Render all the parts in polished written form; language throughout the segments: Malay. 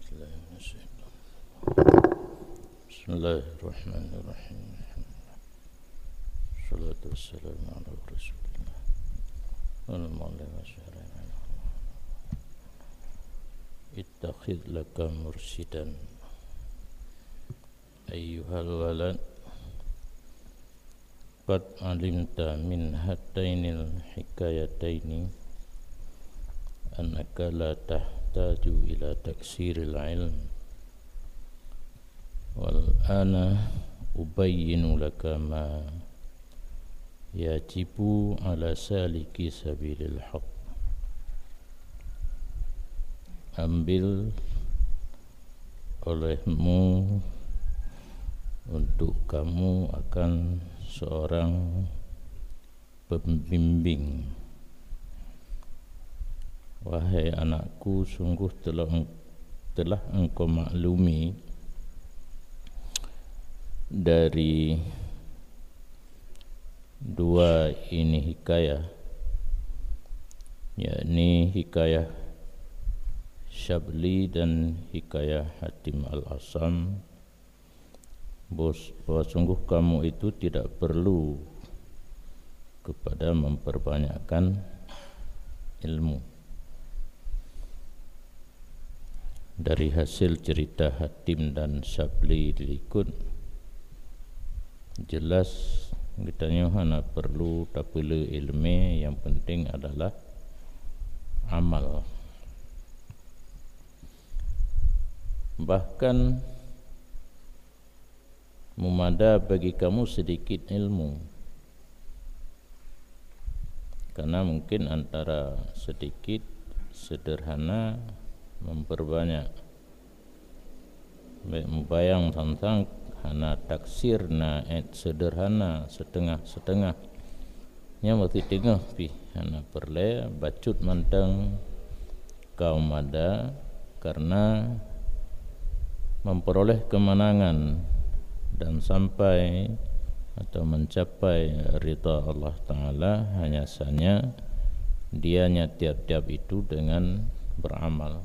بالله من الشيطان. بسم الله الرحمن الرحيم. الصلاة والسلام على رسول الله والمعلم الشرعي. اتخذ لك مرشدا أيها الولد قد علمت من هاتين الحكايتين أنك لا تحتاج إلى تكسير العلم، والآن أبين لك ما يجب على سالك سبيل الحق. Ambil olehmu untuk kamu akan seorang pembimbing. Wahai anakku, sungguh telah engkau maklumi dari dua ini hikayah, yakni hikayah Syabli dan hikayah Hatim Al-Asam, bahwa sungguh kamu itu tidak perlu kepada memperbanyakkan ilmu. Dari hasil cerita Hatim dan Syabli diikut, jelas kitanya hana perlu tapele ilmu, yang penting adalah amal. Bahkan memada bagi kamu sedikit ilmu, karena mungkin antara sedikit, sederhana, memperbanyak. Membayang tentang hana taksir na sederhana setengah-setengah nya mesti tengah pi hana perle bacut mantang kaum ada, karena memperoleh kemenangan dan sampai atau mencapai ridha Allah Ta'ala hanya saja dianya tiap-tiap itu dengan beramal,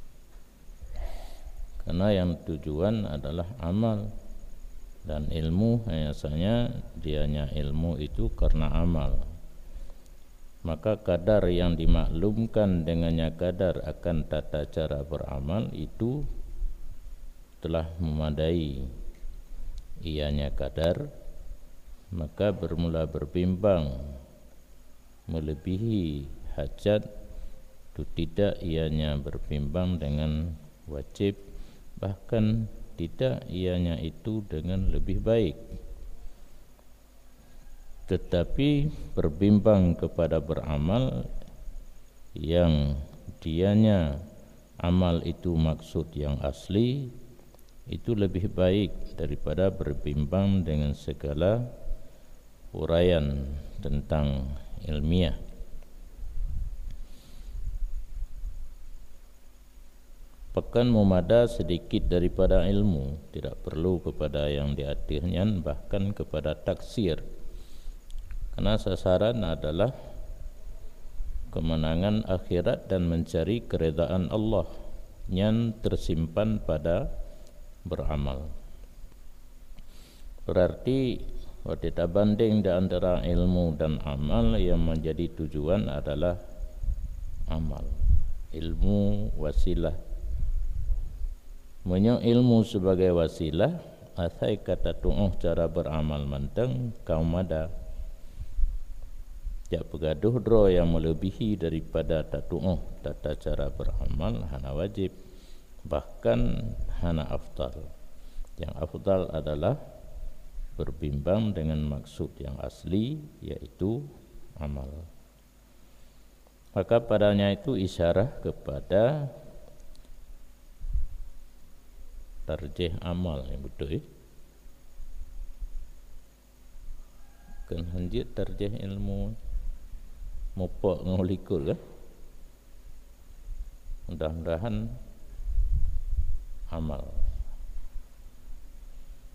karena yang tujuan adalah amal, dan ilmu hanya saja dianya ilmu itu karena amal. Maka kadar yang dimaklumkan dengannya kadar akan tata cara beramal itu telah memadai. Ianya kadar, maka bermula berbimbang melebihi hajat itu tidak ianya berbimbang dengan wajib, bahkan tidak ianya itu dengan lebih baik, tetapi berbimbang kepada beramal yang dianya amal itu maksud yang asli, itu lebih baik daripada berbimbang dengan segala uraian tentang ilmiah. Pekan memada sedikit daripada ilmu, tidak perlu kepada yang diatirnya, bahkan kepada taksir, karena sasaran adalah kemenangan akhirat dan mencari keredaan Allah yang tersimpan pada beramal. Berarti kita banding di antara ilmu dan amal, yang menjadi tujuan adalah amal. Ilmu wasilah. Menyo ilmu sebagai wasilah, asai kata tu'uh cara beramal manteng kaum ada. Jak pegaduh dro yang melebihi daripada tatu'uh tata cara beramal hana wajib, bahkan hana afdal. Yang afdal adalah berbimbang dengan maksud yang asli, yaitu amal. Maka padanya itu isyarah kepada tarjih amal yang betul. Kan hanjit tarjih ilmu mupok ngolikul kan. Mudah-mudahan amal.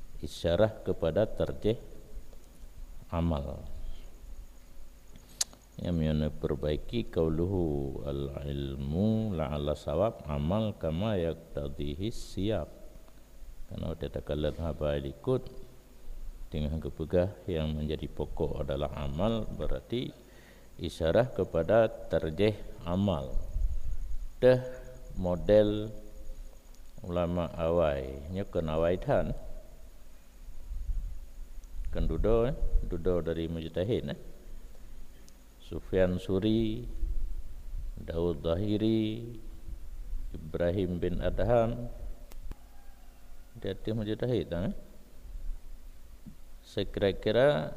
Isyarah kepada tarjih amal. yang yana perbaiki qauluhu al ilmu la'alla sawab amal kama yaqtadihi siyaq. Karena ada kalat haba ikut dengan kepegah yang menjadi pokok adalah amal, berarti isyarah kepada tarjih amal. Dah model ulama awai nya kenawai tan kan dudo dari mujtahid Sufyan Suri, Daud Zahiri, Ibrahim bin Adham, dia mujtahid sekira-kira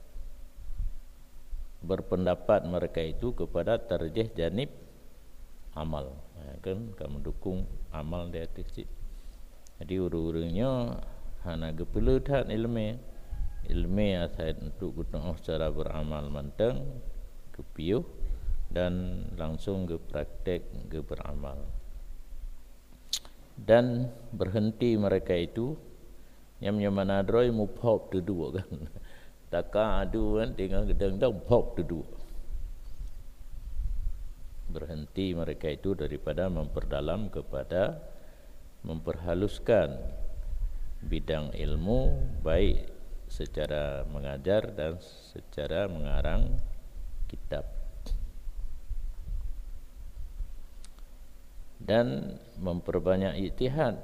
berpendapat mereka itu kepada tarjih janib amal, kan kamu dukung amal dia titik. Jadi urung-urungnya hana gepelutan ilmu asal untuk guna secara beramal manteng kepiuh dan langsung ke praktek ke beramal. Dan berhenti mereka itu yang manadroi mupop duduk kan. Taka adu kan tinggal gedang-gedang pop duduk. Berhenti mereka itu daripada memperdalam kepada memperhaluskan bidang ilmu baik secara mengajar dan secara mengarang kitab, dan memperbanyak ijtihad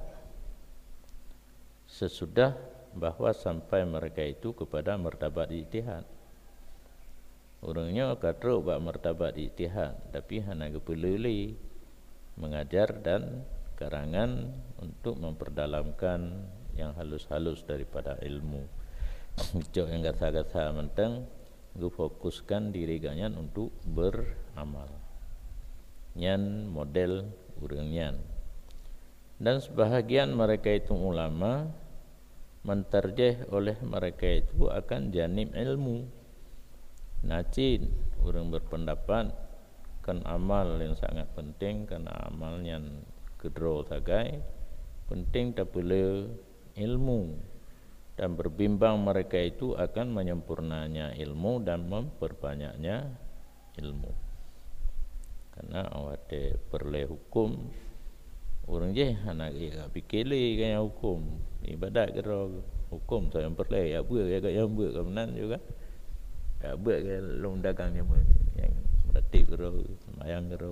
sesudah bahwa sampai mereka itu kepada martabat ijtihad. Orangnya katruk bak martabat ijtihad, tapi hana kepeluli mengajar dan karangan untuk memperdalamkan yang halus-halus daripada ilmu. Cok yang kata-kata mentang gue fokuskan diri ganyan untuk beramal. Nyan model urang-nyan. Dan sebahagian mereka itu ulama mentarjih oleh mereka itu akan janib ilmu. Nacin orang berpendapat kan amal yang sangat penting, karena amal yang kedro tagai penting tak perlu ilmu. Dan berbimbang mereka itu akan menyempurnanya ilmu dan memperbanyaknya ilmu. Karena awake perle hukum orang je anak dia fikirli kan hukum ibadat ke hukum saya perle ya buat ya buat kemenan juga. Ya buat ke long dagang yang berarti ke semayang ke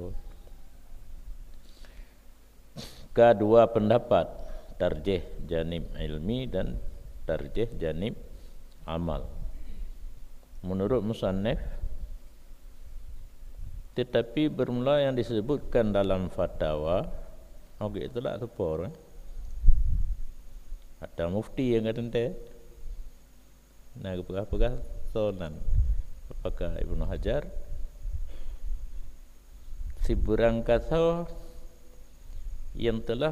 kedua pendapat tarjih janib ilmi dan tarjih janib amal menurut musannif, tetapi bermula yang disebutkan dalam fatwa okey itulah tepor ada mufti yang kata nah pegah-pegah sonan apakah Ibnu Hajar si berangkasa yang telah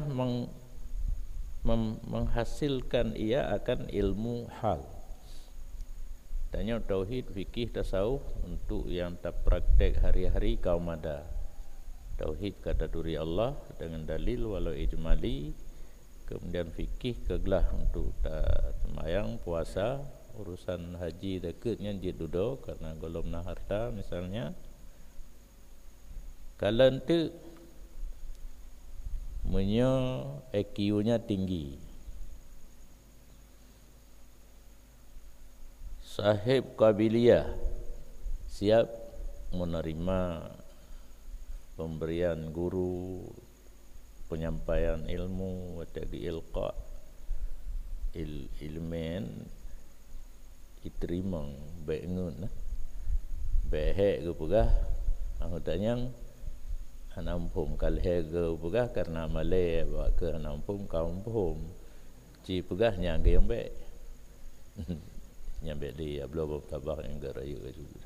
menghasilkan ia akan ilmu hal. Tanya tauhid, fikih, tasawuf untuk yang tak praktek hari-hari kaum ada. Tauhid kata duri Allah dengan dalil walau ijmali, kemudian fikih kegelah untuk tak semayang, puasa, urusan haji dekatnya jidudo karena golomna harta misalnya. Kalian tu EQ-nya tinggi, sahib kabiliyah, siap menerima pemberian guru, penyampaian ilmu, tadi ilqa ilmen iterimang bengun behek ke pegah angutanyang nampum kalhe ke pegah karena malay bawa ke nampum kampung ci pegahnya ke yang baik nyampe dia belum tabak yang garayu juga.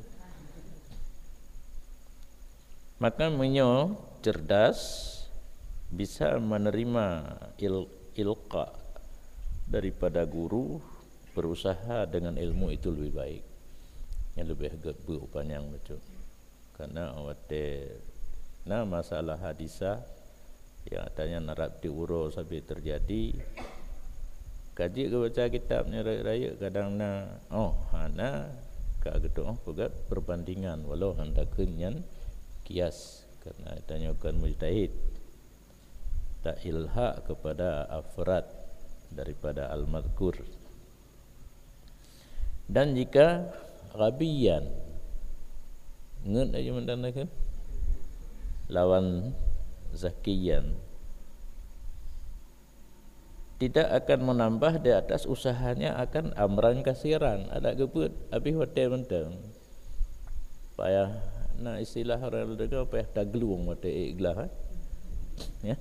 Maka menyo cerdas bisa menerima ilqa daripada guru, berusaha dengan ilmu itu lebih baik, yang lebih berpanjang betul. Karena awate nah masalah hadisah yang adanya narap diurus sampai terjadi kaji ke baca kitabnya raya kadang na hana ka gitu pegat perbandingan walau hendak kenyan kias karena tanyakan mujtahid tak ilha kepada afrad daripada al-madhkur. Dan jika ghabiyan ngeun aja mendandakan lawan zakiyan tidak akan menambah di atas usahanya akan amran kasiran ada gebut habis hotel mentang payah na istilah orang lega payah dagluung mate iglah ya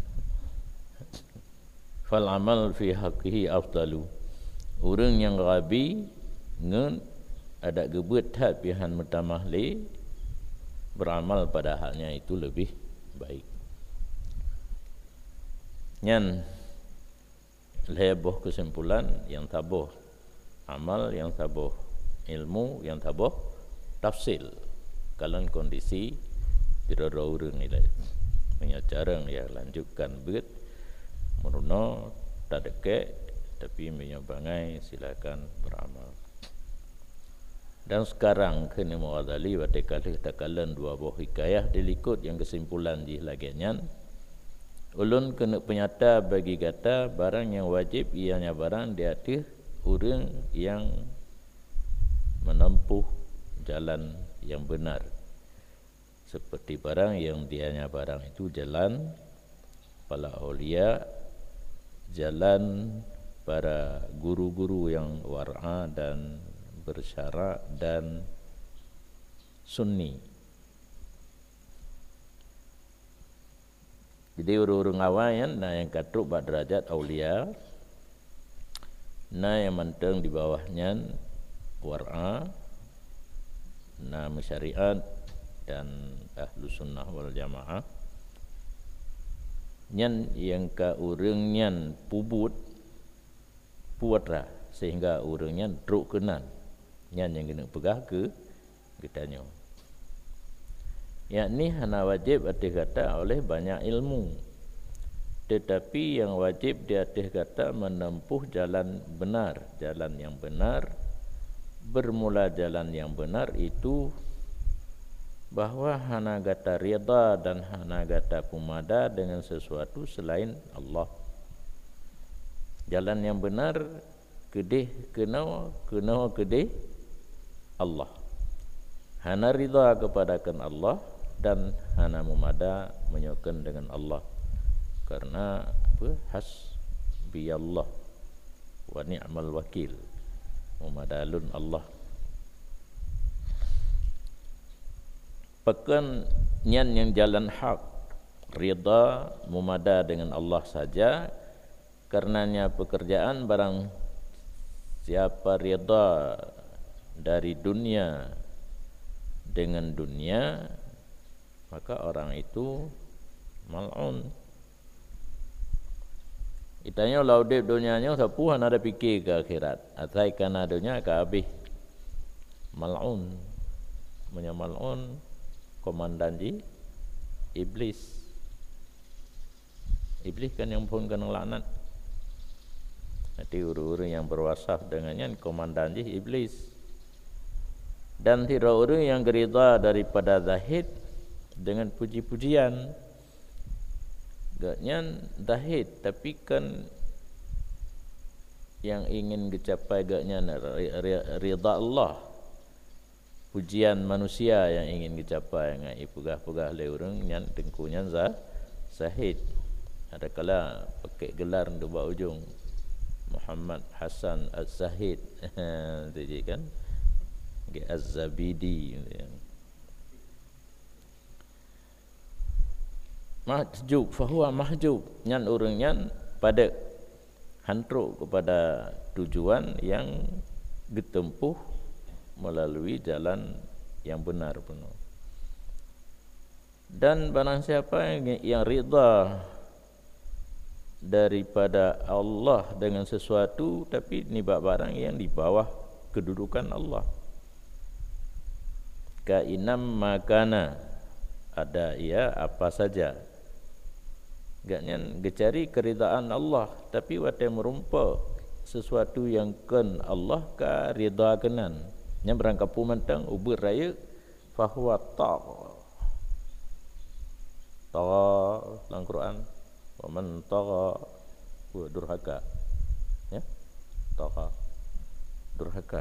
fal amal fi haqqihi afdalu urang yang rabi ngeun ada gebut hat pihan mutamahli beramal pada haknya itu lebih baik nyan leboh kesimpulan yang tabuh amal yang tabuh ilmu yang tabuh tafsil kalan kondisi tidak urang nilai menyajarang ya lanjutkan bet meruno tak deke tapi menyobangai silakan beramal. Dan sekarang kena muadali pada kali takalan dua buah hikayah dilikut yang kesimpulan di lagiannya ulun kena penyata bagi kata barang yang wajib ianya barang di atas orang yang menempuh jalan yang benar seperti barang yang dianya barang itu jalan para aulia, jalan para guru-guru yang war'a dan bersyarak dan sunni. Jadi urung-urung awayan na yang katruk bak derajat aulia, na yang manteng di bawahnya war'a, na masyariat dan ahlu sunnah wal jamaah. Nyan yang ka urang nyan pubut puatra sehingga urang nyan truk kenan. Nyan yang kena pegah ke kitanya. Yakni hana wajib atas kata oleh banyak ilmu. Tetapi yang wajib di atas kata menempuh jalan benar, jalan yang benar, bermula jalan yang benar itu bahawa hana gata rida dan hana gata pumada dengan sesuatu selain Allah. Jalan yang benar kedih kena kedih Allah. Hana rida kepadakan Allah dan hana mumada menyokan dengan Allah. Karena apa? Hasbiyallah wa ni'mal wakil. Mumadalun Allah. Pekan nyan yang jalan hak, rida mumada dengan Allah saja. Karenanya pekerjaan barang siapa rida dari dunia dengan dunia, maka orang itu mal'un. Itanya laudip dunianya sapuhan ada fikir ke akhirat, atai kana dunia ke habis. Mal'un, punya mal'un komandan di iblis. Iblis kan yang pun kena laknat. Nanti uru-uru yang berwasaf dengannya komandan di iblis. Dan tidak orang yang gerida daripada zahid dengan puji-pujian. Gaknya zahid tapi kan yang ingin dicapai gaknya rida Allah. Pujian manusia yang ingin dicapai ngai pegah-pegah le urang nyan tengkunya zahid. Ada kala pakai gelar untuk buat ujung Muhammad Hasan Az-Zahid. Itu kan Az-Zabidi. Mahjub, fahuwa mahjub. Nyan orang nyan pada hantruk kepada tujuan yang ditempuh melalui jalan yang benar penuh. Dan barang siapa yang rida daripada Allah dengan sesuatu tapi ni barang yang di bawah kedudukan Allah. Kainam makana ada ia apa saja. Gaknya gecari keridaan Allah tapi wate merumpa sesuatu yang ken Allah ka rida kenan Nya berangkapu mantang ubur raya fahuwa ta dalam Quran wa man tagha wa durhaka, ya, tagha durhaka.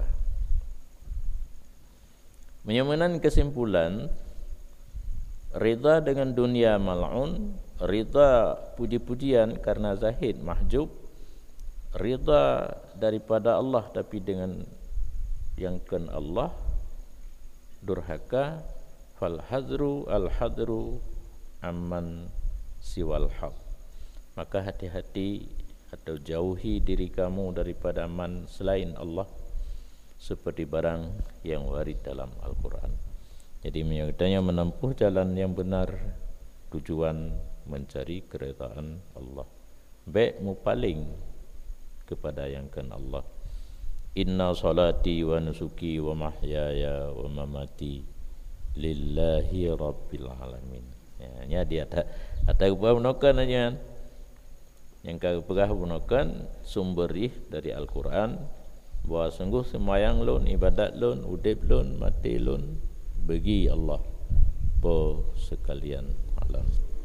Menyamakan kesimpulan, rida dengan dunia mal'un, rida puji-pujian karena zahid mahjub, rida daripada Allah tapi dengan yang kan Allah durhaka, fal hadru al hadru amman siwal haq. Maka hati-hati atau jauhi diri kamu daripada man selain Allah, seperti barang yang warid dalam Al-Quran. Jadi menyatakan menempuh jalan yang benar, tujuan mencari keredaan Allah, baik mupaling kepada yang kan Allah. Inna salati wa nusuki wa mahyaya wa mamati lillahi rabbil alamin. Ya, dia ada ubah gunakan aja. Yang kau pegah gunakan sumberih dari Al-Quran, bahawa sungguh semayang lun, ibadat lun, udip lun, mati lun bagi Allah po sekalian alam.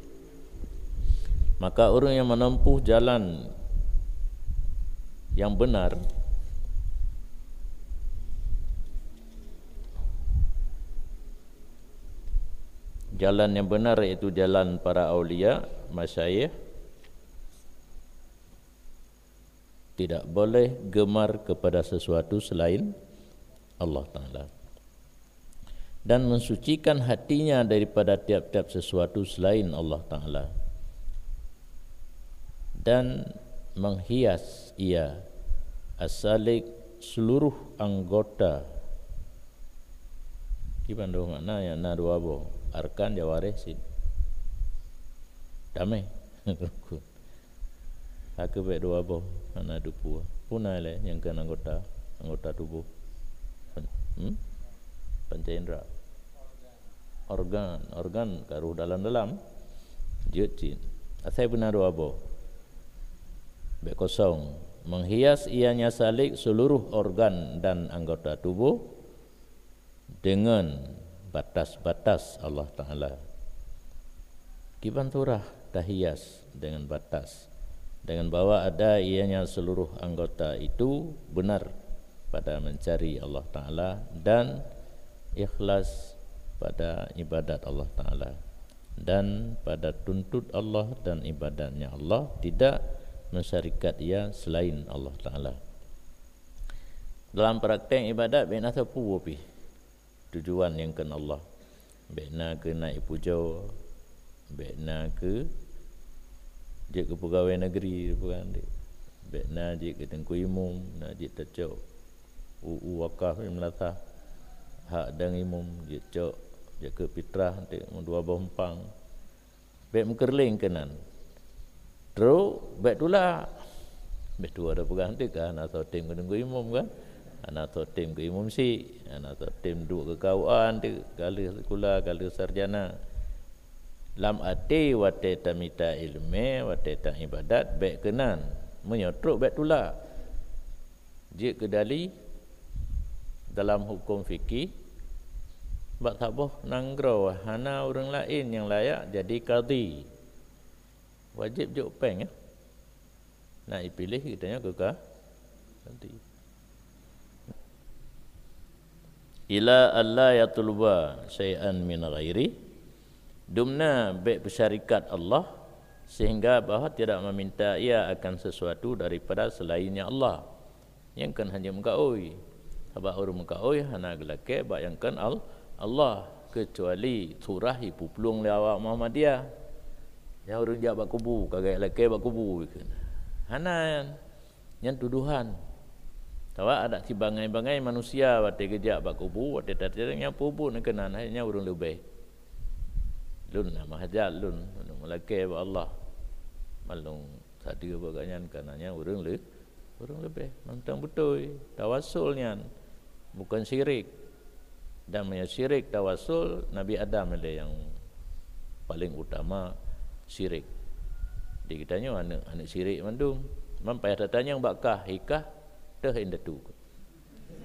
Maka orang yang menempuh jalan yang benar, jalan yang benar iaitu jalan para aulia, masyayikh, tidak boleh gemar kepada sesuatu selain Allah Ta'ala, dan mensucikan hatinya daripada tiap-tiap sesuatu selain Allah Ta'ala, dan menghias ia asalik seluruh anggota. Kibandu makna yang na dua bo arkan jawareh sin damai aku be dua bo ana dupu punai le yang kan anggota tubuh pancaindra organ karu dalam jecin asai benar dua bo be kosong, menghias ianya salik seluruh organ dan anggota tubuh dengan batas-batas Allah Ta'ala. Kibanturah tahias dengan batas, dengan bahwa ada ianya seluruh anggota itu benar pada mencari Allah Ta'ala dan ikhlas pada ibadat Allah Ta'ala, dan pada tuntut Allah dan ibadatnya Allah, tidak mensyarikat ia selain Allah Ta'ala. Dalam praktek ibadat bina sapu pi tujuan yang kan Allah, bina ke naik puja, bina ke je ke pegawai negeri bukan dik, bina je ke tengku imum, nak je tercok wakaf melata hak dan imum je cok je ke fitrah dik dua bompang bek mengkerling kenan. Terus bet tula betul ada pegang tu kan, atau tim ke imam kan, atau tim ke imam si, atau tim duk ke kawan tu kali sekolah kali sarjana. Lam ati wate tamita ilmu wate ta ibadat bet kenan menyotruk bet tula. Jik kedali dalam hukum fikih bak taboh nanggro hana orang lain yang layak jadi qadhi. Wajib jok peng ya. Nak dipilih kitanya kekah nanti. Ila alla yatluba syai'an min ghairi, dumna baik bersyarikat Allah sehingga bahawa tidak meminta ia akan sesuatu daripada selainnya Allah. Yang kan hanya mengkaoi. Habaq orang mengkaoi hana gelake bayangkan Allah, kecuali surah ibu pelung lawak Muhammadiyah. Ya orang jak bak kubu, kagak laki bak kubu. Hana yang tuduhan. Tawa ada si bangai-bangai manusia wate gejak bak kubu, wate tatanya pubu nak kenan hanya orang lebih. Lun nama hajat lun laki ba Allah. Malung tadi baganyan kananya orang lebih. Mantang betul tawasulnya bukan syirik. Dan syirik tawasul Nabi Adam yang paling utama syirik. Di kitanya anak syirik mandum. Mampai datanya yang bakah hikah teh indah tu.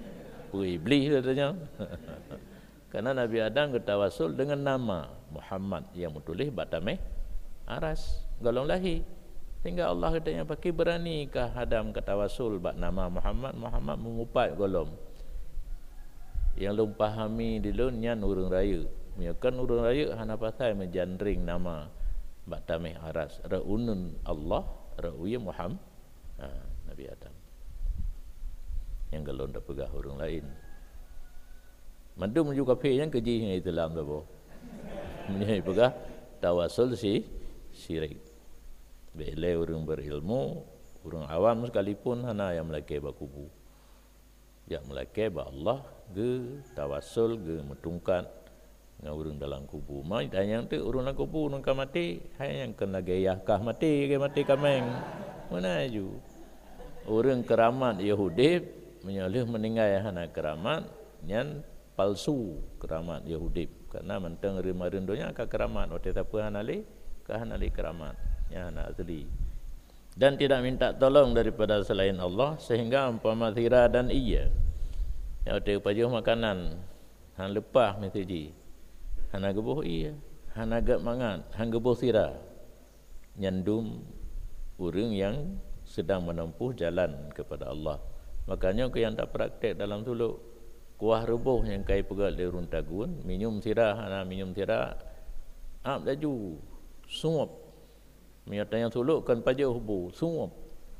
Apa iblis katanya. Karena Nabi Adam ketawasul dengan nama Muhammad yang menulis batameh aras golong lahir. Sehingga Allah katanya pakai beranikah Adam ketawasul bak nama Muhammad mengupat golong. Yang lum pahami dulu nyan urang raya. Kan urang raya hana pasal menjandring nama batameh aras. Raunun Allah, rauya Muhammad. Nabi Adam. Yang galon dah pegah orang lain. Mandu menuju kafe yang keji yang itu dalam tu. Menyai pegah tawasul syirik. Bila orang berilmu, orang awam sekalipun hana yang melaki bakubu. Yang melaki ba Allah ge tawasul ge metungkat dengan orang dalam kubu. Mai tanya tu orang dalam kubu nang mati, hai yang kena gayah kah mati kameng. Mana aju? Orang keramat Yahudi menyalih meninggal hana keramat nyan palsu keramat Yahudi karena mentang rima-rindonya ka keramat ote siapa hanali ka hanali keramat nya hana asli dan tidak minta tolong daripada selain Allah sehingga umpama thira dan iya ya ote pajuh makanan han lepah metiji hana gebuh iya hana gak mangan han gebuh thira nyandum urang yang sedang menempuh jalan kepada Allah. Makanya kau yang tak praktek dalam tuluk kuah rebuh yang kai pegal di runtagun, minum sirah, minum sirah, laju, suap. Menyatanya tuluk kan pajak hubu, suap.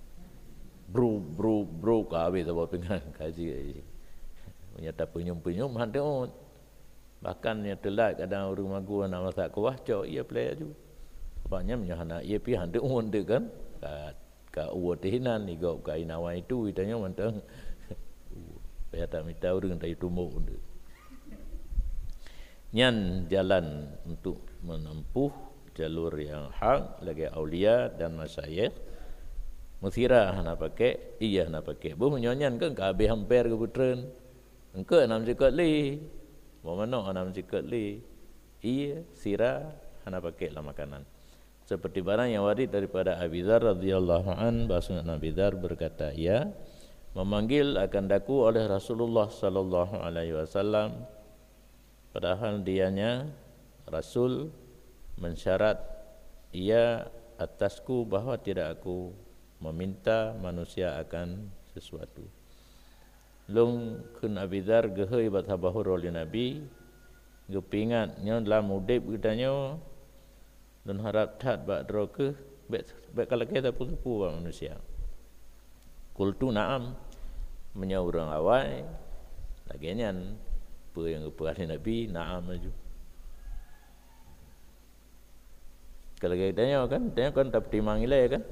Bro, kahwin sebab pengen kaji. Menyata penyum hantar. Bahkan yang telat kadang orang magu nak masak kuah cok, ia pelai aju. Sebabnya menyahana ia pi hantar kan. Ka uwa tehinan ni gau ka inawa itu itanya mantang saya tak minta orang dari tumbuh nyan jalan untuk menempuh jalur yang hak lagi aulia dan masyayikh musira hana pakai iya hana pakai bu menyonyan kan ka habis hampir ke putren engke nam sikat li mau mana nam sikat li iya sira hana pakai lah makanan. Seperti barang yang warid daripada Abi Dzar radhiyallahu an, bahasa Nabi Dzar berkata, ia memanggil akan daku oleh Rasulullah sallallahu alaihi wasallam padahal dianya Rasul mensyarat ia atasku bahawa tidak aku meminta manusia akan sesuatu. Long kun Abi Dzar gehoi batabahur oleh Nabi gepingat nya dalam udip kitanya dan harap tak bak droke baik kalau kita putu manusia. Kultu na'am menyau orang awal lagi nyan apa yang kepada Nabi na'am maju. Kalau kita tanya kan tak pertimang ilai kan.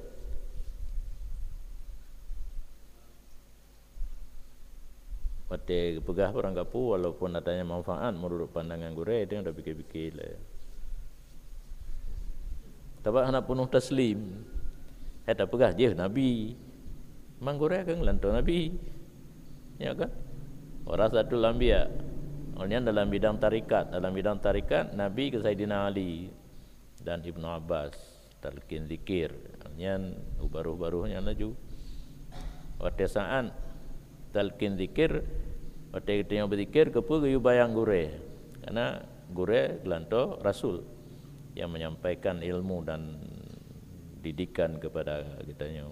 Pati pegah orang kapu walaupun adanya manfaat menurut pandangan gure dia dah fikir-fikir lah. Tapi anak penuh taslim. Tak pegah je Nabi. Mangguraya kan lantu Nabi. Ya kan? Orang satu lambiya. Orangnya dalam bidang tarikat. Dalam bidang tarikat Nabi ke Sayyidina Ali dan Ibnu Abbas talqin zikir. Orangnya baru-barunya laju. Waktu saat talqin zikir, waktu kita yang berzikir kepu ke bayang gure. Karena gure gelanto Rasul yang menyampaikan ilmu dan didikan kepada kitanya.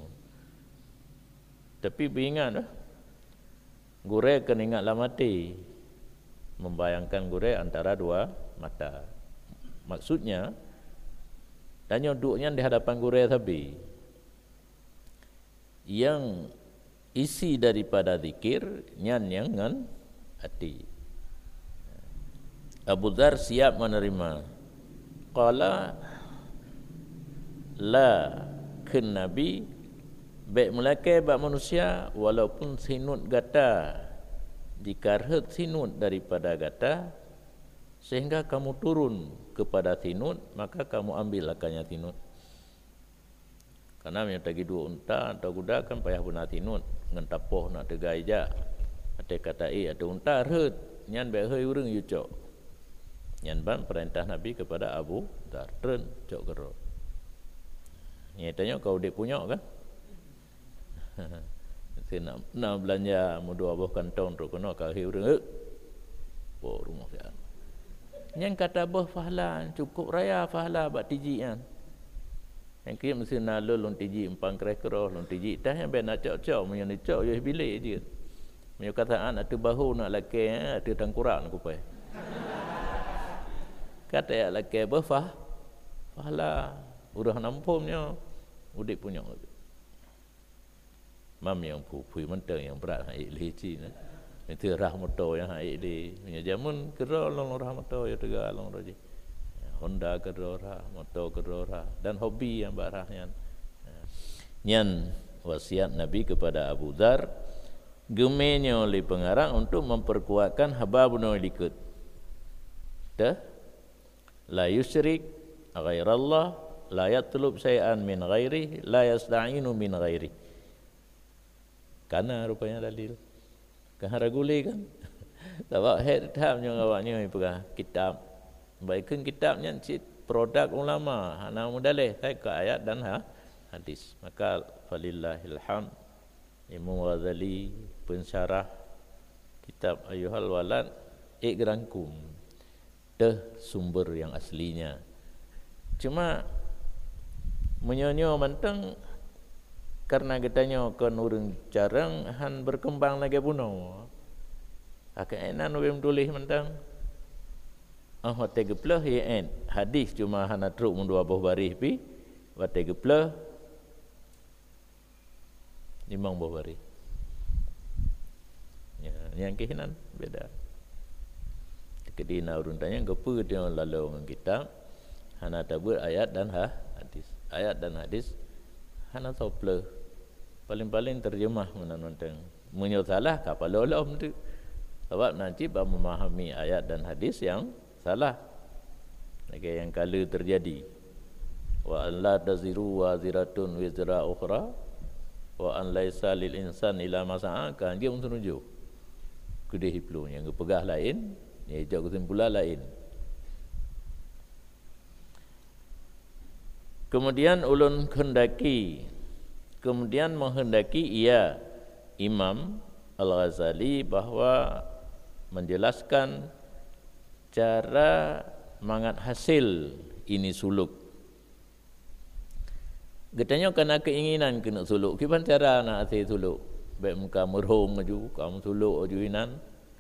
Tapi ingat gure kan ingatlah mati. Membayangkan gure antara dua mata. Maksudnya tanya duduknya di hadapan gure tapi yang isi daripada zikir nyan dengan hati. Abu Dzar siap menerima. Qala la kun Nabi baik melakai bak manusia walaupun sinut gata dikarhet sinut daripada gata sehingga kamu turun kepada sinut maka kamu ambil akannya sinut. Karena yang tadi dua unta atau kuda kan payah guna sinut ngan tapoh nak tegai ja. Ate kata ada unta reut nyan bae heu urang yu cok. Yang ban perintah Nabi kepada Abu Dzar tren cok gero. Ni tanya kau dek punya kan? nak belanja mu 12 kantong tu kena kahir urang. Rumah dia. Yang kata bah fahlan cukup raya fahla bak tiji kan. Yang kia mesti nalul lon tiji empang kerek-kerok lon tiji dah yang ben nak cok-cok menyo ni cok yo bilik je. Menyo kataan atu bahu nak laki atu tangkurak nak kupai. Kata ya laki bah fahla urang nampumnya udik punya. Mam yang pui mentang yang berat hai leci nah. Itu rahmato yang hai di. Menyo jamun kera long rahmato ya tega long roji. Honda kedora, motor kedora dan hobi yang barahnya. Nyan wasiat Nabi kepada Abu Dzar gemenyo li pengarang untuk memperkuatkan hababun likut. Dah la yusyrik ghairallah la yatlub syai'an min ghairi la yasta'inu min ghairi. Karena rupanya dalil. Kan raguli kan. Sebab head time yang awaknya pegang kitab baikkan kitabnya cik produk ulama hana mudalih ke ayat dan hadis. Maka falillahil hamd Imam Ghazali pensyarah kitab Ayyuhal Walad ikrangkum teh sumber yang aslinya. Cuma menyonyo manteng karena katanya kan urang jarang han berkembang lagi buno. Akenan wem tulis manteng watege yen hadis cuma hana truk mun 20 baris pi watege 5 baris ya yang kehinan beda kedina urun tanya gepe dia lalu dengan kitab hana tabur ayat dan hadis hana sople paling-paling terjemah menonton munyo salah kapal lolom tu sebab nanti bab memahami ayat dan hadis yang salah lagi yang kala terjadi wa an la taziru waziratun wizra ukhra wa an laisa lil insan ila ma sa'a kan dia menuju kedih hiplu yang pegah lain ya jauh kesimpulan lain. Kemudian ulun menghendaki ia Imam Al-Ghazali bahawa menjelaskan cara mangat hasil ini suluk. Getanya kena keinginan kena suluk. Kiban cara nak hasil suluk? Baik muka merhong aju, kamu suluk aju inan.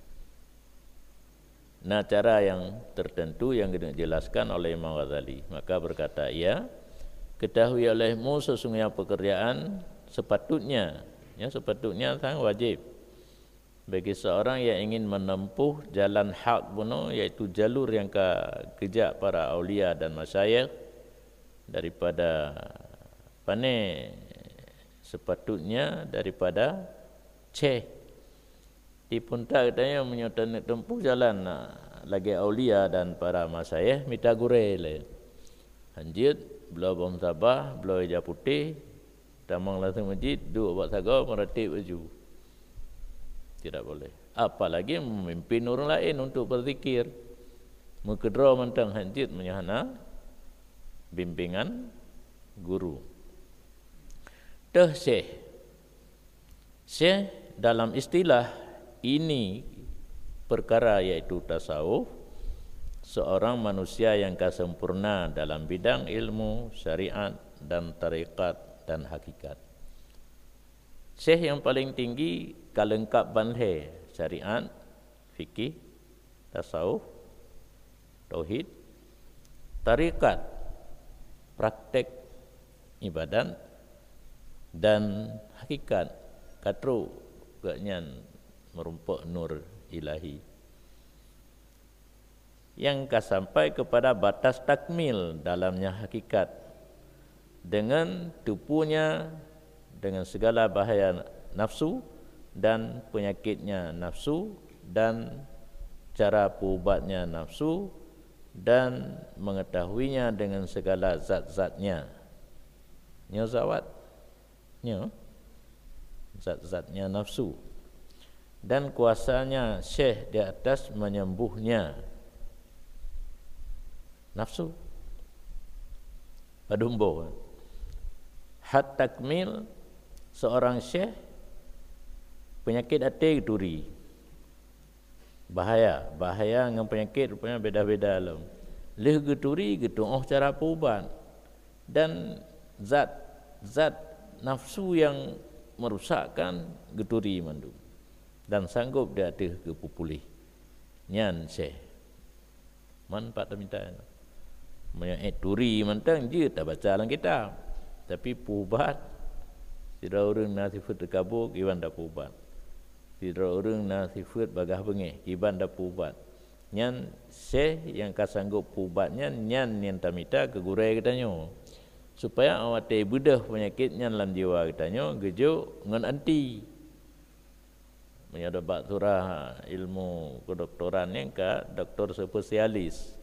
Nah cara yang tertentu yang kena jelaskan oleh Imam Ghazali. Maka berkata ia, ketahui olehmu sesungguhnya pekerjaan sepatutnya sang wajib bagi seorang yang ingin menempuh jalan hak buno, iaitu jalur yang kejak para aulia dan masyayikh daripada sepatutnya daripada dipun tak katanya menyutan tempuh jalan lagi aulia dan para masyayikh mita gurele hanjit belah bom sabah belah hijab putih tamang langsung masjid dua buat saga meratib baju. Tidak boleh. Apalagi memimpin orang lain untuk berzikir. Mukedra mentang hanjit menyahana bimbingan guru. Teh Syekh dalam istilah ini perkara iaitu tasawuf, seorang manusia yang sempurna dalam bidang ilmu, syariat dan tarekat dan hakikat. Syekh yang paling tinggi kalengkap bandhe syariat, fikih, tasawuf, tauhid, tarekat, praktek ibadat dan hakikat katru ganyan merumpak nur ilahi yang sampai kepada batas takmil dalamnya hakikat dengan tupunya dengan segala bahaya nafsu dan penyakitnya nafsu dan cara pubatnya nafsu dan mengetahuinya dengan segala zat-zatnya zat-zatnya nafsu dan kuasanya Syekh di atas menyembuhnya nafsu padumbo had takmil seorang syekh penyakit hati geturi. Bahaya dengan penyakit rupanya beda-beda lah. Leh geturi gitu cara ubat. Dan zat nafsu yang merusakkan geturi mandu. Dan sanggup dia ada ke pulih. Nyan syekh. Manfaat minta. Menyait turi mantang je tak baca dalam kitab. Tapi pubat tidak orang nasifut dekabuk iban dak pubat. Tidak orang nasifut bagah bengih iban dak pubat. Nyan syekh yang kasanggup pubatnya nyan yang tamita ke gurai katanya. Supaya awak te bedah penyakit nyan dalam jiwa katanya gejo ngan anti. Menyadat surah ilmu kedoktoran yang ke doktor spesialis.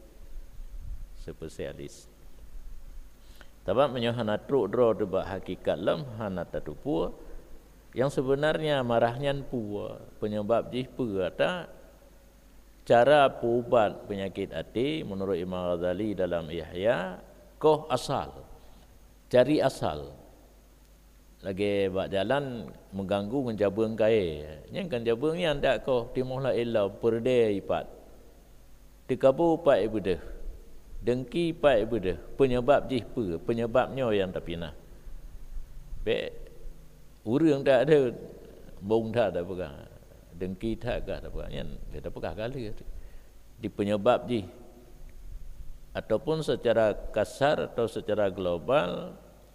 Sebab hana truk dro debak hakikat lam hana tatupu yang sebenarnya marahnya pu penyebab jihpa ada cara ubat penyakit hati menurut Imam Ghazali dalam Ihya koh asal cari asal lagi bak jalan mengganggu menjabung kai yang kan jabung ni anda koh timuhla illa perde ipat dikabu pak ibudah dengki pai bedah penyebab jihpa penyebabnya yang tak pinah be urang tak ada bong tak ada pegang dengki tak ada pegang yang kita pegang kali di penyebab jih ataupun secara kasar atau secara global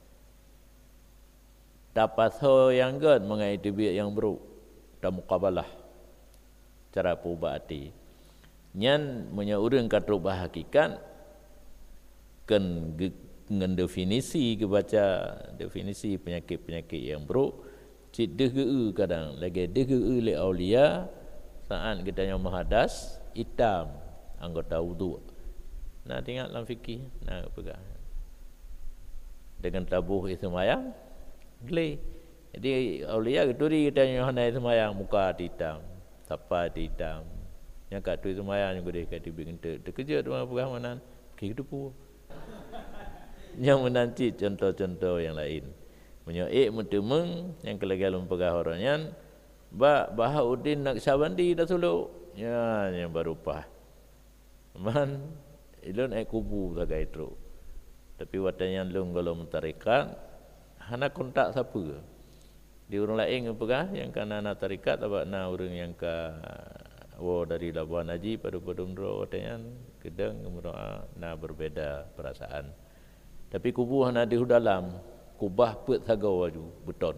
dapat yang gad mengenai tibik yang buruk dan muqabalah cara perubati nyan menyaurang kata hakikat kan dengan definisi kebaca definisi penyakit-penyakit yang buruk cik dege kadang lagi dege le aulia saat kita yang mahadas hitam anggota wudu nah tengok dalam fikih nah pegang dengan tabuh itu mayang gele jadi aulia geturi kita yang hana itu mayang muka hitam tapa hitam yang kat tu itu mayang juga dia kata bikin terkejut dengan pegang mana kehidupan yang menanti contoh-contoh yang lain. Menyoik mutemeng yang kelegalan pegah oranyan Bahauddin Naqsyabandi dah suluk. Ya yang berupah. Man ilun kubu sagai itu. Tapi watanya lung kalau mentarikat hana kontak siapa. Di orang lain yang pegah yang kana na tarikat apa na orang yang ka dari Labuan Haji pada Pedumdro watanya kedeng kemudian na berbeda perasaan. Tapi kubu hana di dalam kubah put sagau aju beton.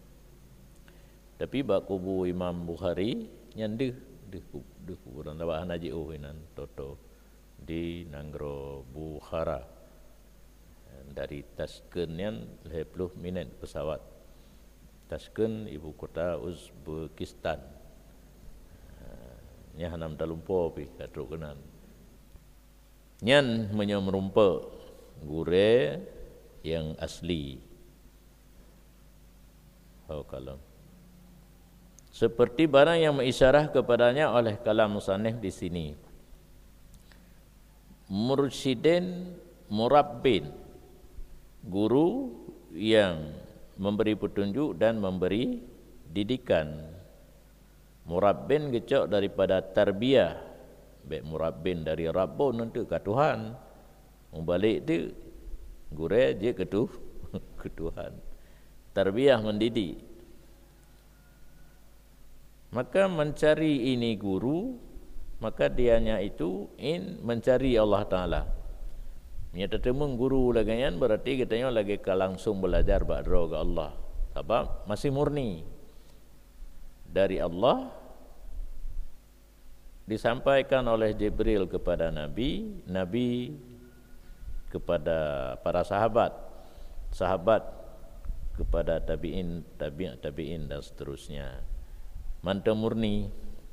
Tapi bak kubu Imam Bukhari yang de kuburan lawak hana ji inan toto di Nanggro Bukhara dari Tashkent yang 20 minit pesawat. Tashkent ibu kota Uzbekistan. Nya hanam talumpo pi katruk kenan. Nyan menyamrumpa gure yang asli. Kalau seperti barang yang mengisyarah kepadanya oleh kalam musannif di sini. Mursyidin murabbin, guru yang memberi petunjuk dan memberi didikan. Murabbin gecok daripada tarbiyah. Baik murabbin dari rabbun untuk ke Tuhan. Membalik tu gure je ke Tuhan. Tarbiyah mendidik. Maka mencari ini guru, maka dianya itu mencari Allah Ta'ala. Nyata temung guru lagayan berarti katanya lagi ke langsung belajar ba'dro ke Allah. Sebab masih murni dari Allah disampaikan oleh Jibril kepada Nabi, Nabi kepada para sahabat, sahabat kepada tabi'in dan seterusnya. Manta murni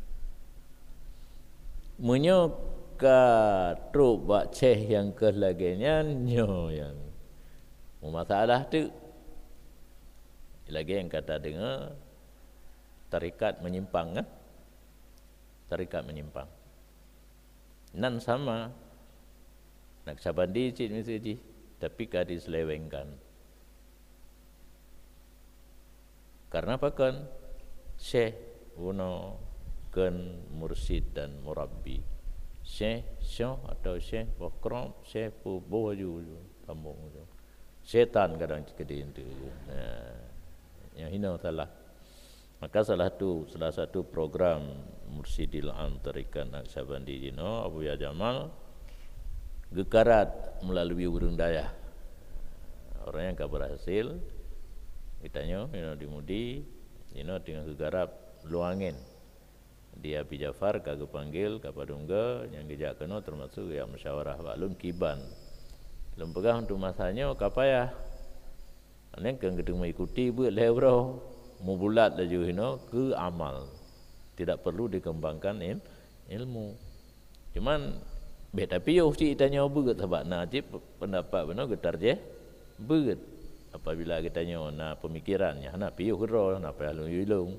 menyoka truk bak ceh yang kelagenya nyo yang masalah tu lagi yang kata dengar tarikat menyimpang kan, tarikat menyimpang nan sama Naqsyabandi cik mesti tapi kadi selewengkan. Karena apa kan? Syekh uno ken mursyid dan murabbi. Syekh syekh atau syekh bakram, syekh boju tambung tu. Syaitan kadang kedin tu. Yang hina salah. Maka salah satu program Mursyidil Am Tarikat Naqsyabandi Jino Abu Ya Jamal gekarat melalui urang daya. Orang yang berhasil ditanya dimudi dengan gegarap luangin dia Abi Jafar kagak panggil kapadungga yang gejak kena termasuk yang musyawarah maklum kiban lem pegang untuk masanya kapaya anen kan gedung mengikuti buat lewro mu bulat laju ke amal tidak perlu dikembangkan ilmu cuman beta piuh si tanya beut sebab najib pendapat benar getar je beut apabila kita tanya pemikirannya nak piuh gero nak payah ilung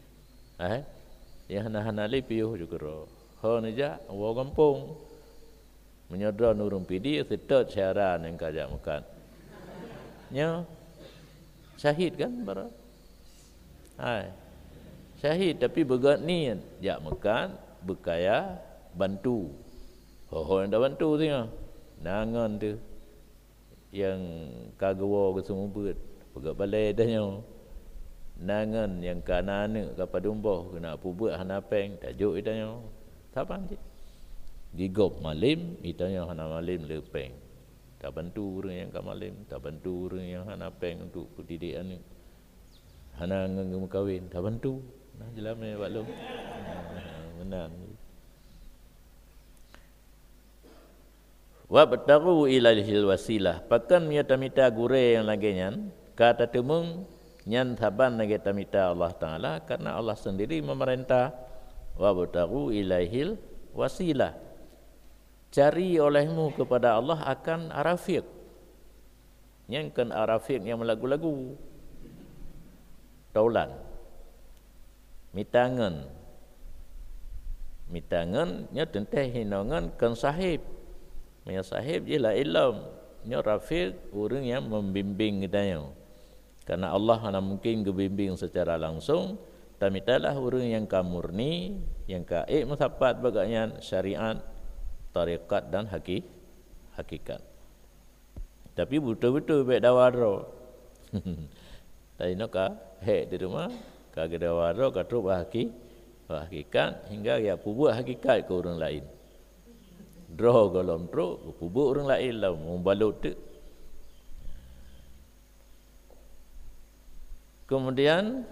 yang hana le piuh juga ro ho neja wa kampung menyodor nurung pidi setot syaran yang kajak makan nya syahid kan bara syahid tapi begat ni jak makan berkaya bantu ho yang dah bantu tengah nangan tu yang kagawa ke semua beut pegat balai dahnya nangan yang kanan kepada umboh kena pubuat hanapeng tajuk itanya saban je digop malim itanya hana malim lepeng tak bantu orang yang ka malim tak bantu orang yang hanapeng untuk pendidikan ni hana ngeng kahwin tak bantu nah jelas me maklum menang wa bataru ilal wasilah pakan mita gure yang lagi nyan kata temung nyan saban lagi tamita Allah Taala karena Allah sendiri memerintah wa bataru ilaihil wasilah cari olehmu kepada Allah akan arafiq yang kan arafiq yang lagu-lagu taulan mitangan nya tenteh hinangan kan sahib nya sahib jelah ilm nya rafiq orang yang membimbing kitanya karena Allah hanya mungkin kebimbing secara langsung tamitalah orang yang kamurni yang kaik musapat bagaian syariat tarikat dan hakikat tapi betul-betul baik dawaro tadi nak di rumah kagak dawaro katru hakikat hingga ya buat hakikat ke orang lain draw golong draw buat orang lain lah membalut tu. Kemudian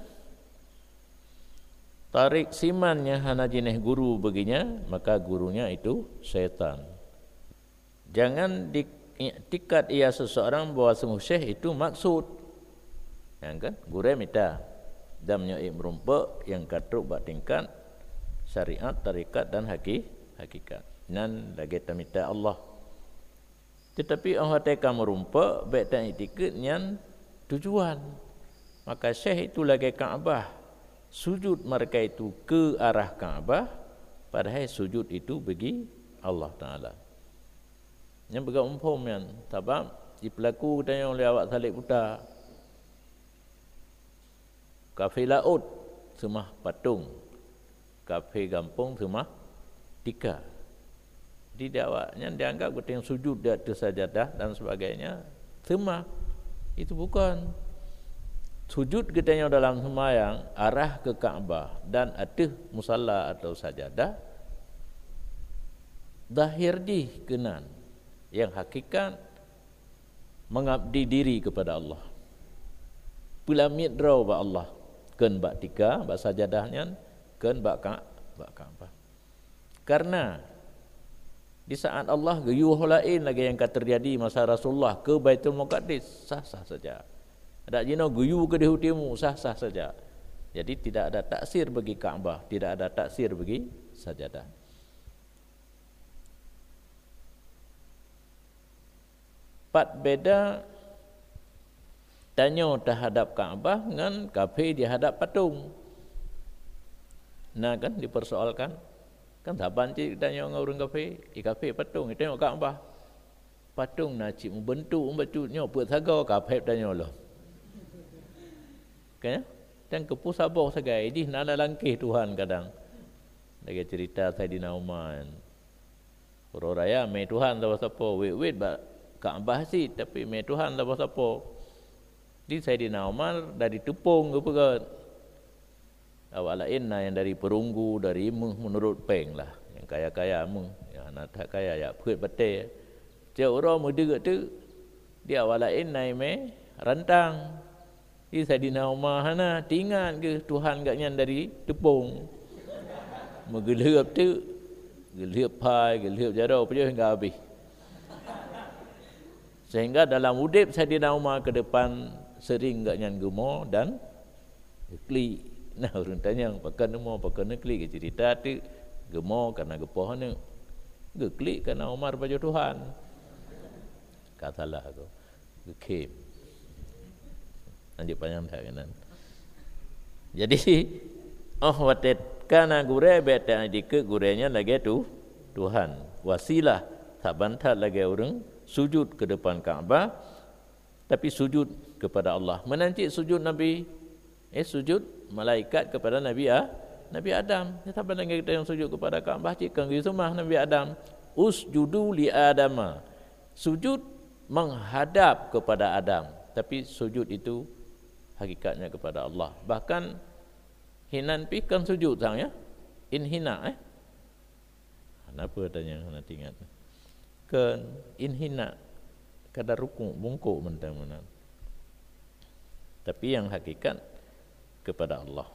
tarik simannya hana jenis guru baginya maka gurunya itu syaitan. Jangan diiktikat ia seseorang bahawa sungguh syekh itu maksud. Yang kan guru minta damnya merumpa yang katruk bak tingkat syariat, tarikat dan hakikat. Nan lagi minta Allah. Tetapi orang teka merumpa baik dan iktikat yang tujuan. Maka syekh itu lagi Kaabah. Sujud mereka itu ke arah Kaabah, padahal sujud itu bagi Allah Taala. Yang begat umpam yang sebab di pelaku tanya oleh awak salik buta. Kafe laut semah patung. Kafe gampung semah tika. Di awaknya dianggap ketika sujud di atas sajadah dan sebagainya semah itu bukan. Sujud katanya dalam sembahyang arah ke Kaabah dan atas musalla atau sajadah zahir di kenan yang hakikat mengabdi diri kepada Allah. Pulamid draw ba Allah ken bak tika bak sajadahnya ken bak Kaabah. Karena di saat Allah gayuh lain lagi yang terjadi masa Rasulullah ke Baitul Muqaddis sah-sah saja. Ada jino guyu ke dihutimu sah-sah saja. Jadi tidak ada taksir bagi Kaabah, tidak ada taksir bagi sajadah. Pat beda tanya terhadap Kaabah dengan kafe di hadap patung. Nah kan dipersoalkan kan saban cik tanya dengan orang kafe, kafe patung tengok Kaabah. Patung nak cik membentuk membacut nyo buat saga kafe tanya Allah. Kan? Dan kepu sabar segai di nana langkih Tuhan kadang. Lagi cerita Saidina Umar. Orang raya mai Tuhan tahu siapa. Wait ba Kaabah sih tapi mai Tuhan tahu siapa. Di Saidina Umar dari tepung ke pegat. Awak lain yang dari perunggu, dari menurut peng lah. Yang kaya-kaya yang anak tak kaya ya put betul. Dia orang muda tu dia awak lain naik mai rantang. Di Saidina Umar hana tinggal ke Tuhan gaknya dari tepung. Menggelap tu, gelap pai, gelap jarau punya hingga habis. Sehingga dalam udip Saidina Umar ke depan sering gaknya gemar dan klik. Nah orang tanya pakai nama, pakai klik ke cerita tu gemar karena gepoh ni. Klik karena Umar baju Tuhan. Katalah aku. Kekim. Lanjut panjang tak kan. Jadi watet kana gure beta dike gurenya lagi tu Tuhan. Wasilah tak bantah lagi orang sujud ke depan Kaabah tapi sujud kepada Allah. Menanti sujud Nabi sujud malaikat kepada Nabi Adam. Tak bantah kita yang sujud kepada Kaabah cikang di rumah Nabi Adam. Usjudu li Adama. Sujud menghadap kepada Adam. Tapi sujud itu hakikatnya kepada Allah. Bahkan hinan pi kan sujud sang ya. Inhina Kenapa tanya nanti ingat. Kan inhina kadar rukuk bungkuk mentang-mentang. Tapi yang hakikat kepada Allah.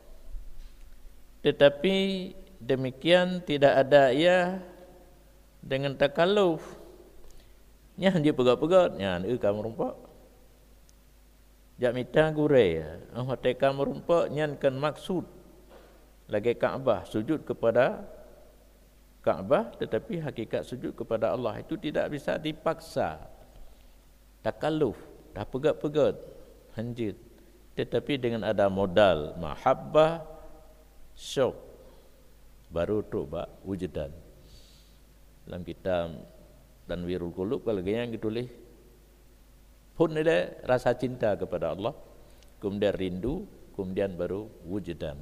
Tetapi demikian tidak ada ia dengan takalluf. Nya dia pegat-pegat, nya kamu rompak. Jak minta gure teka merumpak nyankan maksud lagi Kaabah sujud kepada Kaabah tetapi hakikat sujud kepada Allah itu tidak bisa dipaksa takalluf dah pegat-pegat hanjit tetapi dengan ada modal mahabbah syauq baru tu wujudan dalam kitab Tanwirul Qulub kalau yang ditulis pun ada rasa cinta kepada Allah, kemudian rindu, kemudian baru wujudan.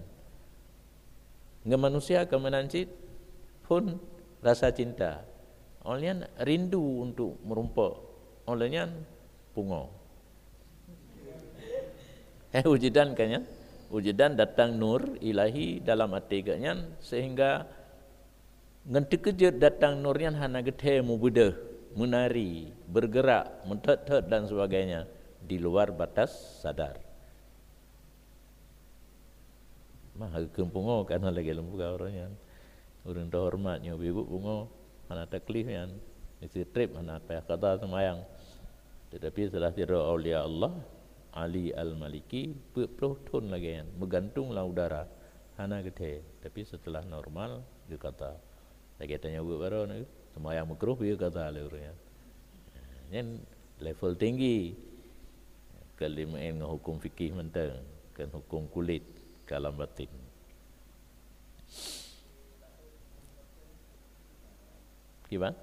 Dengan manusia kemenancit pun rasa cinta. Olehnya rindu untuk merumpak. Olehnya pungo. Wujudan kan ya? Wujudan datang nur ilahi dalam hati gaknya sehingga nganti kejut datang nurnya hana gethe mubudah. Menari, bergerak, mentet-tet dan sebagainya di luar batas sadar. Mah kempungo karena lagi lembu orangnya. Orang dah hormatnya ibu pungo mana taklif yang isi trip mana apa kata semayang. Tetapi setelah tiada aulia Allah Ali Al-Maliki pelutun lagi yang bergantunglah udara hana gede. Tapi setelah normal dia kata lagi tanya ibu baru ni semayang makruh dia kata alurnya. Yang level tinggi kalimain dengan hukum fikih mentang kan hukum kulit kalam batin. Gimana?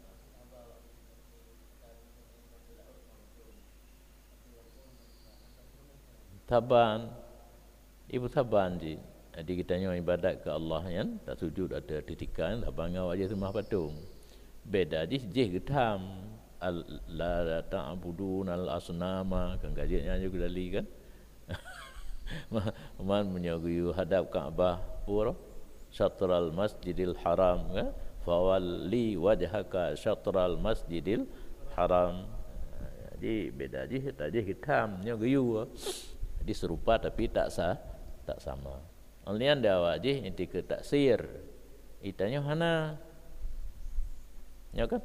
Taban, ibu taban je. Jadi kita nyawa ibadat ke Allah yang tak sujud ada titikan tak bangau aja semua patung. Beda je getam la ta'budun al-asnama kan gajinya juga dali kan. Man menyaguyu hadap Kaabah pura syatral masjidil haram kan fawalli wajhaka syatral masjidil haram. Jadi beda je tak je hitam nyaguyu. Jadi serupa tapi tak sama. Alnian dia awak je nanti ke taksir. Itanya hana. Ya kan?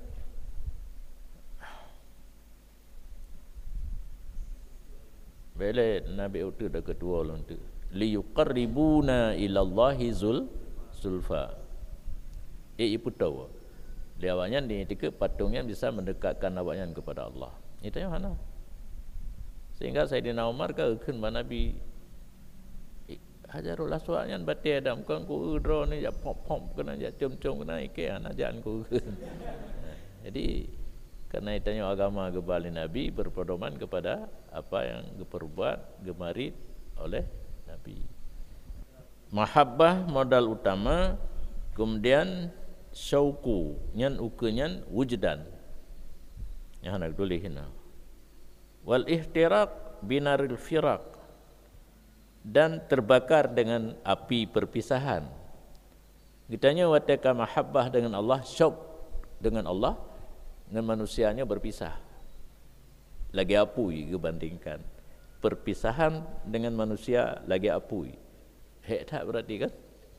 Bele Nabi utu dah kedua long tu. Li yuqarribuna ila Allahi zulfa. Ibu tahu. Dia awaknya ni ketika patungnya bisa mendekatkan awaknya kepada Allah. Itanya hana. Sehingga Sayyidina Umar keun Nabi Hajarul Aswad yang batik adam kan ku udra ni ya pop kena ya cum-cum kena ikan ajan ku. Jadi karena itanya agama kembali Nabi berpedoman kepada apa yang diperbuat gemari oleh Nabi. Mahabbah modal utama, kemudian syauku nyan ukenyan wujdan. Yang nak tulis hina. Wal ihtiraq binaril firaq, dan terbakar dengan api perpisahan. Kitanya wataka mahabbah dengan Allah, syauq dengan Allah, dengan manusianya berpisah. Lagi apui dibandingkan perpisahan dengan manusia lagi apui. Hek tak berarti kan?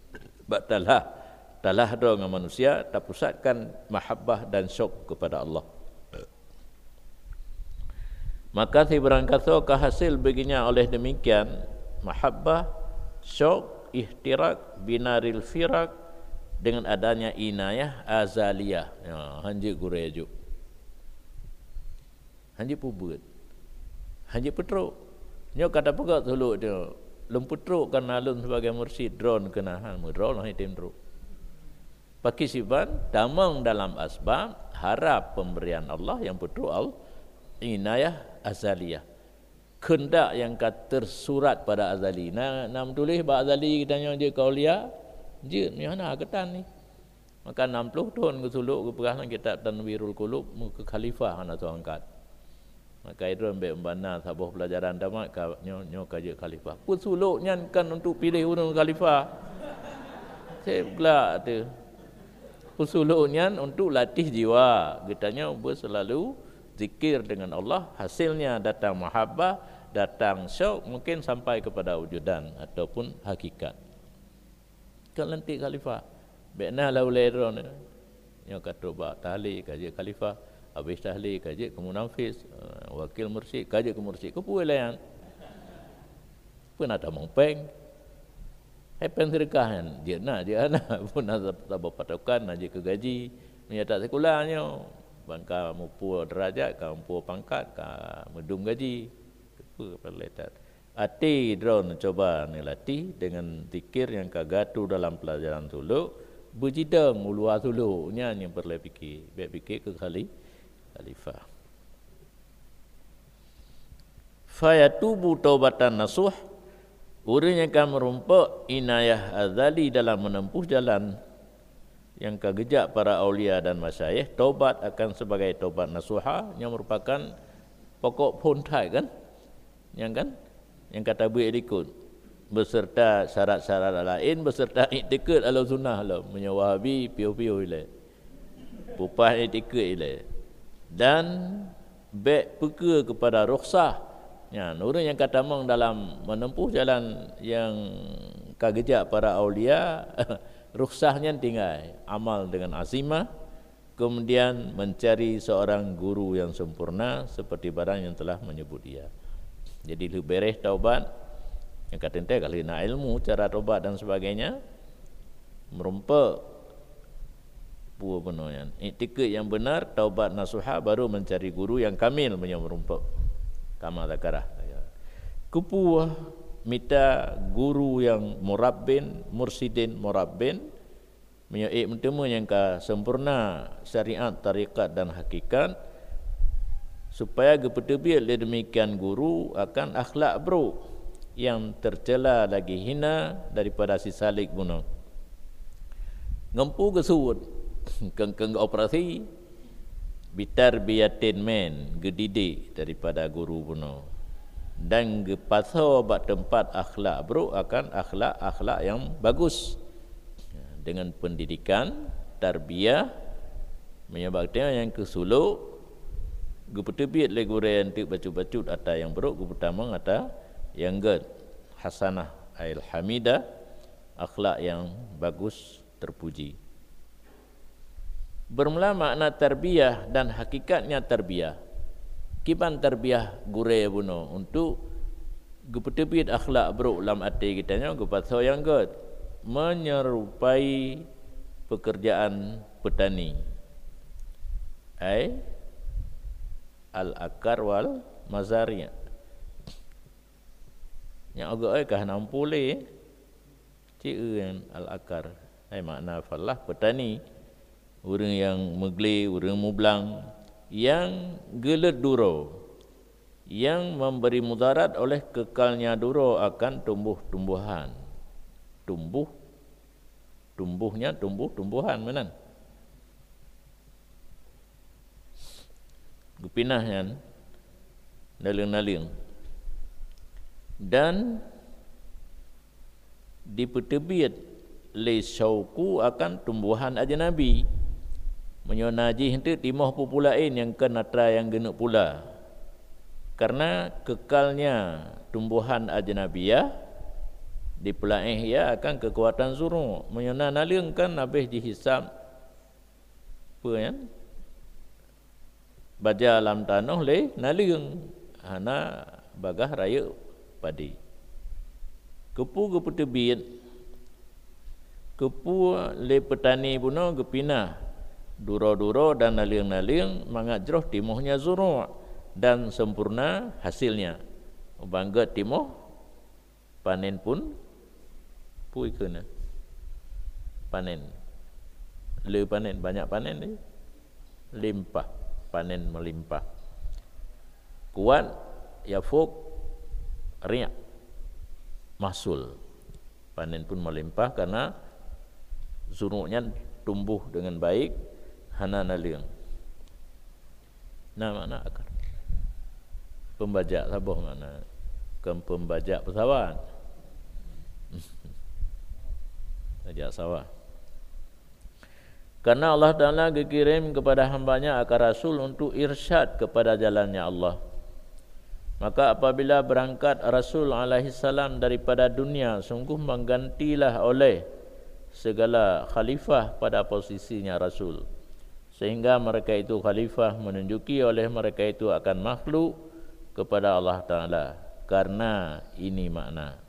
Talah dengan manusia tak pusatkan mahabbah dan syauq kepada Allah. Maka si berangkasa ke hasil baginya oleh demikian mahabbah, syauq, ihtiraq binaril firaq, dengan adanya inayah azaliyah. Ya, hanji gureju. Hanji pubut. Hanji petruk. Nyo kata pegak tuluk dia. Lem petruk kan alun sebagai mursyid drone kena drone hai tim truk. Pakisiban damang dalam asbab harap pemberian Allah yang petruk al inayah azaliyah. Kendak yang tersurat pada azali. Nam tulis ba azali kitanya je kaulia. Je ni mana ketan ni. Maka 60 tahun ke suluk ke perah kitab Tanwirul Qulub ke khalifah ana tu angkat. Maka itu ambil membana sabuh pelajaran tamat nyo kaje khalifah. Pun suluk nyan kan untuk pilih urang khalifah. Saya gelak tu. Pun suluk nyan untuk latih jiwa. Kitanya selalu zikir dengan Allah, hasilnya datang mahabbah, datang syauq, mungkin sampai kepada wujudan ataupun hakikat. Kan lantik khalifah. Bekna laulairon. Nyo kata ba tahlil kaje khalifah. Habis tahlil kaji ke munafis, wakil mursyid kaji ke mursyid ke puai layan. Pun ada mengpeng. Pen sedekahan dia nak pun ada patokan aja ke gaji, menyata sekolahnya. Bangka mupu derajat, ka mupu pangkat, ka medum gaji. Apa perletat. Ati drone coba ni latih dengan zikir yang kagatu dalam pelajaran suluk, berjidang ulua suluknya yang perlu fikir. Baik fikir ke khalifah. Fayatubu taubatan nasuh, orang yang akan merumpak inayah azali dalam menempuh jalan yang kagejak para aulia dan masyayikh, taubat akan sebagai taubat nasuha yang merupakan pokok pontai kan? Yang kata buik ikut beserta syarat-syarat lain beserta iktikad ala sunnah lah menyawahabi piu-piu ile. Pupah iktikad ile. Dan baik peka kepada rukhsah. Ya, orang yang kata mong dalam menempuh jalan yang kagejak para aulia, rukhsahnya tinggal amal dengan azimah, kemudian mencari seorang guru yang sempurna seperti barang yang telah menyebut dia. Jadi lu bereh taubat yang kata ente kalau nak ilmu cara taubat dan sebagainya, merompak buah benarnya. Iktikad yang benar, taubat nasuha, baru mencari guru yang kamil punya merumpak. Kama zakarah. Kupuah minta guru yang murabbin, mursidin murabbin, menyai mentemu yang ka sempurna syariat, tarikat dan hakikat, supaya kepetebiat demikian guru akan akhlak buruk yang tercela lagi hina daripada si salik bunuh. Ngempu kesud keng operasi bitarbiyatin men gedidik daripada guru bunuh, dan gepaso bak tempat akhlak buruk akan akhlak yang bagus dengan pendidikan tarbiyah menyebabkan yang kesuluk gepetebit le gurean tu bacut-bacut ata yang buruk pertama ata yang ged hasanah al hamidah, akhlak yang bagus terpuji. Bermula makna tarbiyah dan hakikatnya tarbiyah. Kiban tarbiyah gure buno untuk gepetebit akhlak buruk dalam hati kitanya gepatso yang ged menyerupai pekerjaan petani. Ai al-akar wal mazariya. Yang agak kah nampule yang al-akar. Ai makna falah petani. Orang yang megli, orang mublang, yang gelet duro, yang memberi mudarat oleh kekalnya duro akan tumbuh-tumbuhan. Tumbuh-tumbuhan menan. Gupinahnya naling-naling. Dan dipertebit le syauku akan tumbuhan ajnabi. Menyonaji hentu timoh pupulain yang kenatra yang genuk pula. Karena kekalnya tumbuhan ajnabiyah dipelaih ya akan kekuatan zuru. Menyona naling kan habis dihisap apa kan? Baja alam tanah le naling hana bagah raya padi. Kepu tebit kepu le petani puno gepinah duro-duro dan naling-naling mangajroh timohnya zuru dan sempurna hasilnya. Bangga timoh panen pun pui kena panen le panen banyak panen ni limpah panen melimpah kuat ya fuk riak mahsul panen pun melimpah karena zuruknya tumbuh dengan baik hana naling. Nah makna akar pembajak saboh mana kan pembajak pesawat pembajak sawah. Karena Allah Ta'ala dikirim kepada hambanya akan Rasul untuk irsyad kepada jalannya Allah. Maka apabila berangkat Rasul alaihissalam daripada dunia, sungguh menggantilah oleh segala khalifah pada posisinya Rasul. Sehingga mereka itu khalifah menunjuki oleh mereka itu akan makhluk kepada Allah Ta'ala. Karena ini makna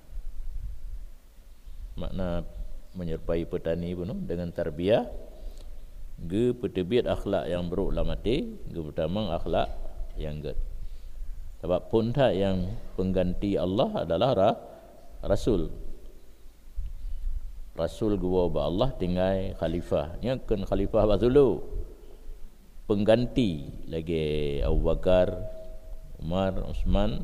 menyerupai petani pun dengan tarbiyah ge petebit akhlak yang buruk lah mati ge pertama akhlak yang good. Sebab punta yang pengganti Allah adalah Rasul. Rasul gua ba Allah tinggal khalifah. Nya kan khalifah dulu. Pengganti lagi Abu Bakar, Umar, Utsman.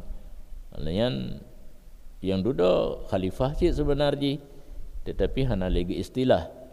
Yang duduk khalifah cik sebenarnya. Tetapi hanya lagi istilah.